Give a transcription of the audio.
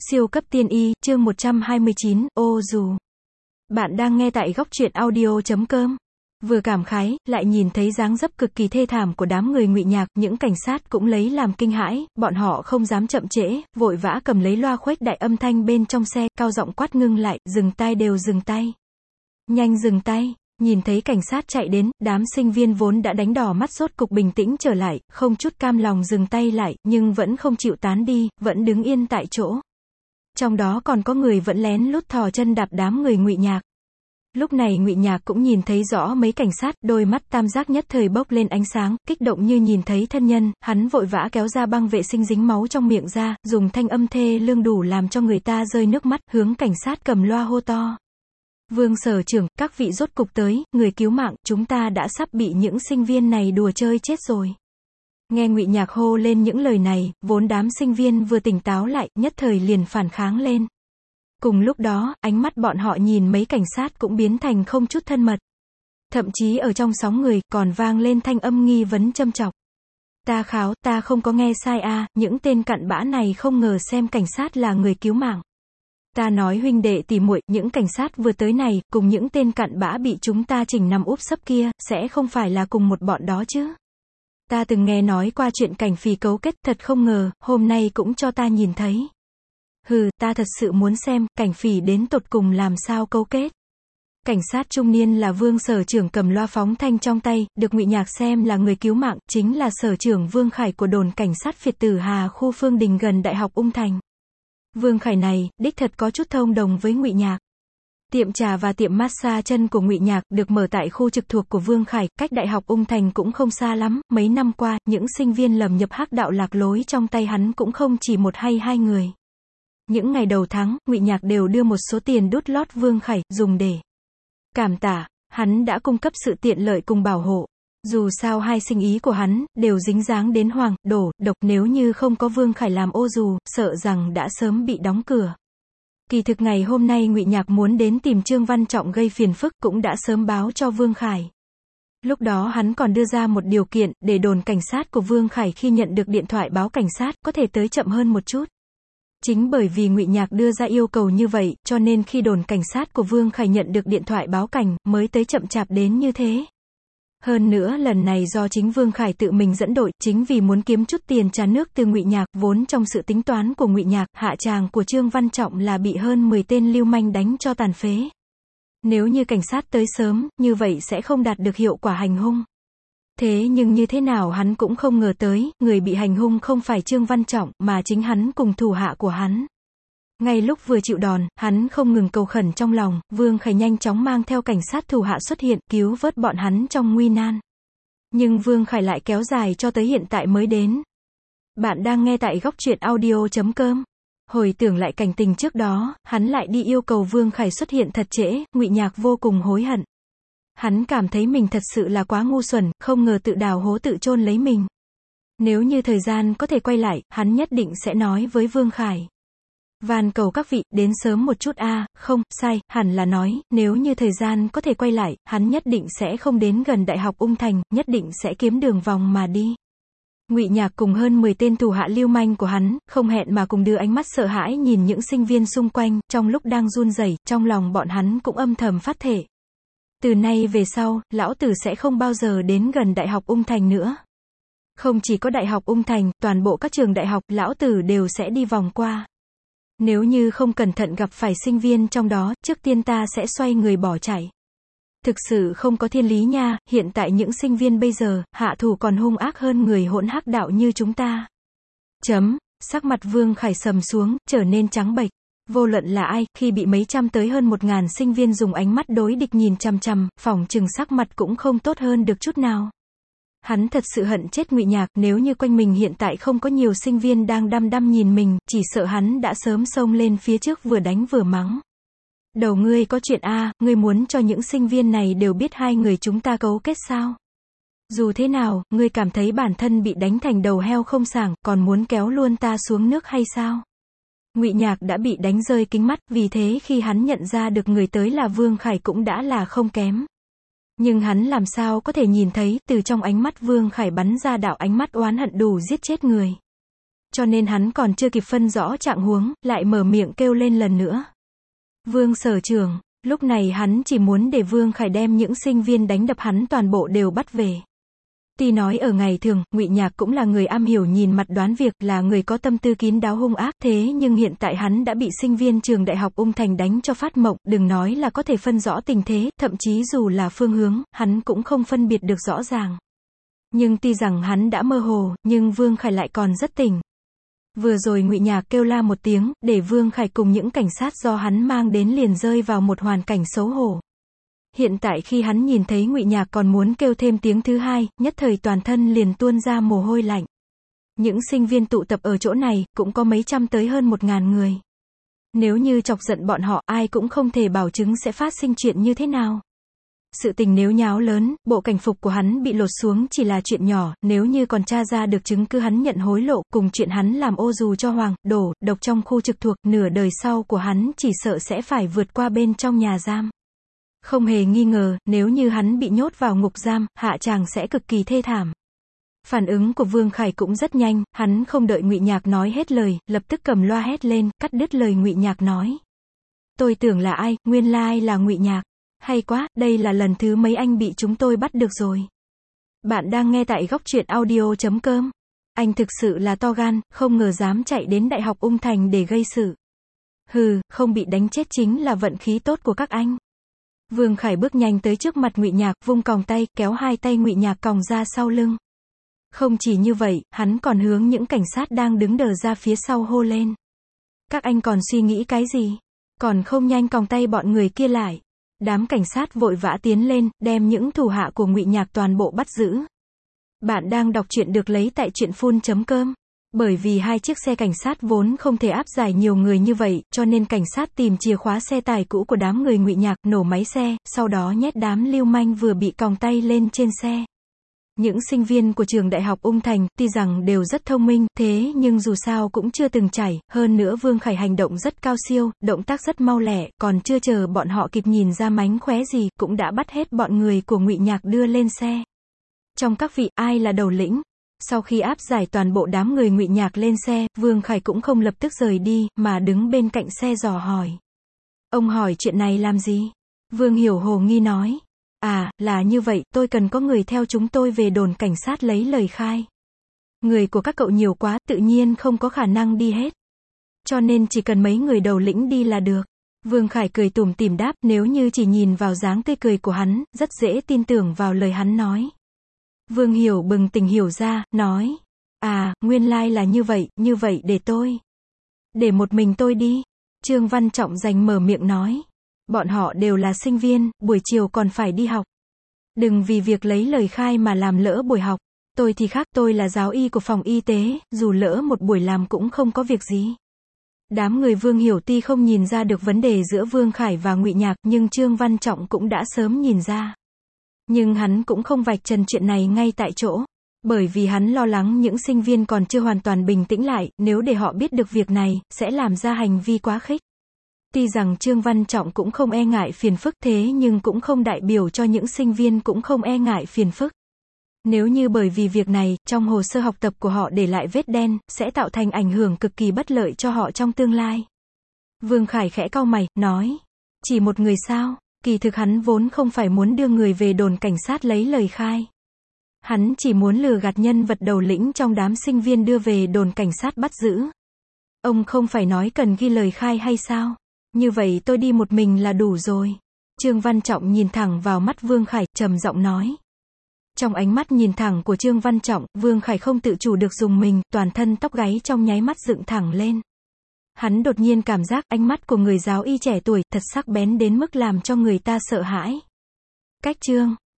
Siêu cấp tiên y, chương 129, ô dù. Bạn đang nghe tại góc truyện audio.com. Vừa cảm khái, lại nhìn thấy dáng dấp cực kỳ thê thảm của đám người Ngụy Nhạc, những cảnh sát cũng lấy làm kinh hãi, bọn họ không dám chậm trễ, vội vã cầm lấy loa khuếch đại âm thanh bên trong xe, cao giọng quát ngưng lại, dừng tay đều dừng tay. Nhanh dừng tay. Nhìn thấy cảnh sát chạy đến, đám sinh viên vốn đã đánh đỏ mắt rốt cục bình tĩnh trở lại, không chút cam lòng dừng tay lại, nhưng vẫn không chịu tán đi, vẫn đứng yên tại chỗ. Trong đó còn có người vẫn lén lút thò chân đạp đám người Ngụy Nhạc. Lúc này Ngụy Nhạc cũng nhìn thấy rõ mấy cảnh sát, đôi mắt tam giác nhất thời bốc lên ánh sáng, kích động như nhìn thấy thân nhân, hắn vội vã kéo ra băng vệ sinh dính máu trong miệng ra, dùng thanh âm thê lương đủ làm cho người ta rơi nước mắt, hướng cảnh sát cầm loa hô to. Vương sở trưởng, các vị rốt cục tới, người cứu mạng, chúng ta đã sắp bị những sinh viên này đùa chơi chết rồi. Nghe Ngụy Nhạc hô lên những lời này, vốn đám sinh viên vừa tỉnh táo lại, nhất thời liền phản kháng lên. Cùng lúc đó, ánh mắt bọn họ nhìn mấy cảnh sát cũng biến thành không chút thân mật. Thậm chí ở trong sóng người, còn vang lên thanh âm nghi vấn châm chọc. Ta kháo, ta không có nghe sai à, những tên cặn bã này không ngờ xem cảnh sát là người cứu mạng. Ta nói huynh đệ tỉ muội, những cảnh sát vừa tới này, cùng những tên cặn bã bị chúng ta chỉnh nằm úp sấp kia, sẽ không phải là cùng một bọn đó chứ. Ta từng nghe nói qua chuyện cảnh phỉ cấu kết, thật không ngờ, hôm nay cũng cho ta nhìn thấy. Hừ, ta thật sự muốn xem, cảnh phỉ đến tột cùng làm sao cấu kết. Cảnh sát trung niên là Vương sở trưởng cầm loa phóng thanh trong tay, được Ngụy Nhạc xem là người cứu mạng, chính là sở trưởng Vương Khải của đồn cảnh sát Việt Tử Hà khu Phương Đình gần Đại học Ung Thành. Vương Khải này, đích thật có chút thông đồng với Ngụy Nhạc. Tiệm trà và tiệm massage chân của Ngụy Nhạc được mở tại khu trực thuộc của Vương Khải, cách Đại học Ung Thành cũng không xa lắm, mấy năm qua, những sinh viên lầm nhập hắc đạo lạc lối trong tay hắn cũng không chỉ một hay hai người. Những ngày đầu tháng, Ngụy Nhạc đều đưa một số tiền đút lót Vương Khải, dùng để cảm tạ, hắn đã cung cấp sự tiện lợi cùng bảo hộ. Dù sao hai sinh ý của hắn, đều dính dáng đến hoàng, đổ, độc, nếu như không có Vương Khải làm ô dù, sợ rằng đã sớm bị đóng cửa. Kỳ thực ngày hôm nay Ngụy Nhạc muốn đến tìm Trương Văn Trọng gây phiền phức cũng đã sớm báo cho Vương Khải. Lúc đó hắn còn đưa ra một điều kiện, để đồn cảnh sát của Vương Khải khi nhận được điện thoại báo cảnh sát, có thể tới chậm hơn một chút. Chính bởi vì Ngụy Nhạc đưa ra yêu cầu như vậy, cho nên khi đồn cảnh sát của Vương Khải nhận được điện thoại báo cảnh, mới tới chậm chạp đến như thế. Hơn nữa lần này do chính Vương Khải tự mình dẫn đội, chính vì muốn kiếm chút tiền trà nước từ Ngụy Nhạc, vốn trong sự tính toán của Ngụy Nhạc, hạ tràng của Trương Văn Trọng là bị hơn 10 tên lưu manh đánh cho tàn phế. Nếu như cảnh sát tới sớm, như vậy sẽ không đạt được hiệu quả hành hung. Thế nhưng như thế nào hắn cũng không ngờ tới, người bị hành hung không phải Trương Văn Trọng, mà chính hắn cùng thủ hạ của hắn. Ngay lúc vừa chịu đòn, hắn không ngừng cầu khẩn trong lòng, Vương Khải nhanh chóng mang theo cảnh sát thủ hạ xuất hiện, cứu vớt bọn hắn trong nguy nan. Nhưng Vương Khải lại kéo dài cho tới hiện tại mới đến. Bạn đang nghe tại góc truyện audio.com. Hồi tưởng lại cảnh tình trước đó, hắn lại đi yêu cầu Vương Khải xuất hiện thật trễ, Ngụy Nhạc vô cùng hối hận. Hắn cảm thấy mình thật sự là quá ngu xuẩn, không ngờ tự đào hố tự chôn lấy mình. Nếu như thời gian có thể quay lại, hắn nhất định sẽ nói với Vương Khải. Van cầu các vị, đến sớm một chút a, không, sai, hẳn là nói, nếu như thời gian có thể quay lại, hắn nhất định sẽ không đến gần Đại học Ung Thành, nhất định sẽ kiếm đường vòng mà đi. Ngụy Nhạc cùng hơn 10 tên thủ hạ lưu manh của hắn, không hẹn mà cùng đưa ánh mắt sợ hãi nhìn những sinh viên xung quanh, trong lúc đang run rẩy, trong lòng bọn hắn cũng âm thầm phát thệ. Từ nay về sau, lão tử sẽ không bao giờ đến gần Đại học Ung Thành nữa. Không chỉ có Đại học Ung Thành, toàn bộ các trường đại học, lão tử đều sẽ đi vòng qua. Nếu như không cẩn thận gặp phải sinh viên trong đó, trước tiên ta sẽ xoay người bỏ chạy. Thực sự không có thiên lý nha, hiện tại những sinh viên bây giờ, hạ thủ còn hung ác hơn người hỗn hắc đạo như chúng ta. Sắc mặt Vương Khải sầm xuống, trở nên trắng bệch. Vô luận là ai, khi bị mấy trăm tới hơn 1000 sinh viên dùng ánh mắt đối địch nhìn chằm chằm, phỏng chừng sắc mặt cũng không tốt hơn được chút nào. Hắn thật sự hận chết Ngụy Nhạc, nếu như quanh mình hiện tại không có nhiều sinh viên đang đăm đăm nhìn mình, chỉ sợ hắn đã sớm xông lên phía trước vừa đánh vừa mắng. Đầu ngươi có chuyện a, ngươi muốn cho những sinh viên này đều biết hai người chúng ta cấu kết sao? Dù thế nào, ngươi cảm thấy bản thân bị đánh thành đầu heo không sảng, còn muốn kéo luôn ta xuống nước hay sao? Ngụy Nhạc đã bị đánh rơi kính mắt, vì thế khi hắn nhận ra được người tới là Vương Khải cũng đã là không kém. Nhưng hắn làm sao có thể nhìn thấy, từ trong ánh mắt Vương Khải bắn ra đạo ánh mắt oán hận đủ giết chết người. cho nên hắn còn chưa kịp phân rõ trạng huống, lại mở miệng kêu lên lần nữa. Vương sở trưởng, lúc này hắn chỉ muốn để Vương Khải đem những sinh viên đánh đập hắn toàn bộ đều bắt về. Tuy nói ở ngày thường, Ngụy Nhạc cũng là người am hiểu nhìn mặt đoán việc, là người có tâm tư kín đáo hung ác, thế nhưng hiện tại hắn đã bị sinh viên trường đại học Ung Thành đánh cho phát mộng, đừng nói là có thể phân rõ tình thế, thậm chí dù là phương hướng, hắn cũng không phân biệt được rõ ràng. Nhưng tuy rằng hắn đã mơ hồ, nhưng Vương Khải lại còn rất tỉnh. Vừa rồi Ngụy Nhạc kêu la một tiếng, để Vương Khải cùng những cảnh sát do hắn mang đến liền rơi vào một hoàn cảnh xấu hổ. Hiện tại khi hắn nhìn thấy Ngụy Nhạc còn muốn kêu thêm tiếng thứ hai, nhất thời toàn thân liền tuôn ra mồ hôi lạnh. Những sinh viên tụ tập ở chỗ này, cũng có mấy trăm tới hơn 1000 người. Nếu như chọc giận bọn họ, ai cũng không thể bảo chứng sẽ phát sinh chuyện như thế nào. Sự tình nếu nháo lớn, bộ cảnh phục của hắn bị lột xuống chỉ là chuyện nhỏ, nếu như còn tra ra được chứng cứ hắn nhận hối lộ, cùng chuyện hắn làm ô dù cho Hoàng, Đổ, Độc trong khu trực thuộc, nửa đời sau của hắn chỉ sợ sẽ phải vượt qua bên trong nhà giam. Không hề nghi ngờ, nếu như hắn bị nhốt vào ngục giam, hạ tràng sẽ cực kỳ thê thảm. Phản ứng của Vương Khải cũng rất nhanh, hắn không đợi Ngụy Nhạc nói hết lời, lập tức cầm loa hét lên, cắt đứt lời Ngụy Nhạc nói. Tôi tưởng là ai, nguyên lai là Ngụy Nhạc. Hay quá, đây là lần thứ mấy anh bị chúng tôi bắt được rồi. Bạn đang nghe tại góc truyện audio.com. Anh thực sự là to gan, không ngờ dám chạy đến Đại học Ung Thành để gây sự. Hừ, không bị đánh chết chính là vận khí tốt của các anh. Vương Khải bước nhanh tới trước mặt Ngụy Nhạc, vung còng tay, kéo hai tay Ngụy Nhạc còng ra sau lưng. Không chỉ như vậy, hắn còn hướng những cảnh sát đang đứng đờ ra phía sau hô lên. Các anh còn suy nghĩ cái gì? Còn không nhanh còng tay bọn người kia lại. Đám cảnh sát vội vã tiến lên, đem những thủ hạ của Ngụy Nhạc toàn bộ bắt giữ. Bạn đang đọc truyện được lấy tại truyện.com. Bởi vì hai chiếc xe cảnh sát vốn không thể áp giải nhiều người như vậy, cho nên cảnh sát tìm chìa khóa xe tải cũ của đám người Ngụy Nhạc, nổ máy xe, sau đó nhét đám lưu manh vừa bị còng tay lên trên xe. Những sinh viên của trường đại học Ung Thành, tuy rằng đều rất thông minh, thế nhưng dù sao cũng chưa từng trải, hơn nữa Vương Khải hành động rất cao siêu, động tác rất mau lẹ, còn chưa chờ bọn họ kịp nhìn ra mánh khóe gì, cũng đã bắt hết bọn người của Ngụy Nhạc đưa lên xe. Trong các vị, ai là đầu lĩnh? Sau khi áp giải toàn bộ đám người Ngụy Nhạc lên xe, Vương Khải cũng không lập tức rời đi, mà đứng bên cạnh xe dò hỏi. Ông hỏi chuyện này làm gì? Vương Hiểu hồ nghi nói. À, là như vậy, tôi cần có người theo chúng tôi về đồn cảnh sát lấy lời khai. Người của các cậu nhiều quá, tự nhiên không có khả năng đi hết. Cho nên chỉ cần mấy người đầu lĩnh đi là được. Vương Khải cười tủm tỉm đáp, nếu như chỉ nhìn vào dáng tươi cười của hắn, rất dễ tin tưởng vào lời hắn nói. Vương Hiểu bừng tỉnh hiểu ra, nói. À, nguyên lai là như vậy để tôi. Để một mình tôi đi. Trương Văn Trọng giành mở miệng nói. Bọn họ đều là sinh viên, buổi chiều còn phải đi học. Đừng vì việc lấy lời khai mà làm lỡ buổi học. Tôi thì khác, tôi là giáo y của phòng y tế, dù lỡ một buổi làm cũng không có việc gì. Đám người Vương Hiểu tuy không nhìn ra được vấn đề giữa Vương Khải và Ngụy Nhạc, nhưng Trương Văn Trọng cũng đã sớm nhìn ra. Nhưng hắn cũng không vạch trần chuyện này ngay tại chỗ. Bởi vì hắn lo lắng những sinh viên còn chưa hoàn toàn bình tĩnh lại, nếu để họ biết được việc này, sẽ làm ra hành vi quá khích. Tuy rằng Trương Văn Trọng cũng không e ngại phiền phức, thế nhưng cũng không đại biểu cho những sinh viên cũng không e ngại phiền phức. Nếu như bởi vì việc này, trong hồ sơ học tập của họ để lại vết đen, sẽ tạo thành ảnh hưởng cực kỳ bất lợi cho họ trong tương lai. Vương Khải khẽ cau mày, nói. Chỉ một người sao? Kỳ thực hắn vốn không phải muốn đưa người về đồn cảnh sát lấy lời khai. Hắn chỉ muốn lừa gạt nhân vật đầu lĩnh trong đám sinh viên đưa về đồn cảnh sát bắt giữ. Ông không phải nói cần ghi lời khai hay sao? Như vậy tôi đi một mình là đủ rồi. Trương Văn Trọng nhìn thẳng vào mắt Vương Khải, trầm giọng nói. Trong ánh mắt nhìn thẳng của Trương Văn Trọng, Vương Khải không tự chủ được rùng mình, toàn thân tóc gáy trong nháy mắt dựng thẳng lên. Hắn đột nhiên cảm giác ánh mắt của người giáo y trẻ tuổi thật sắc bén đến mức làm cho người ta sợ hãi. Cách Trương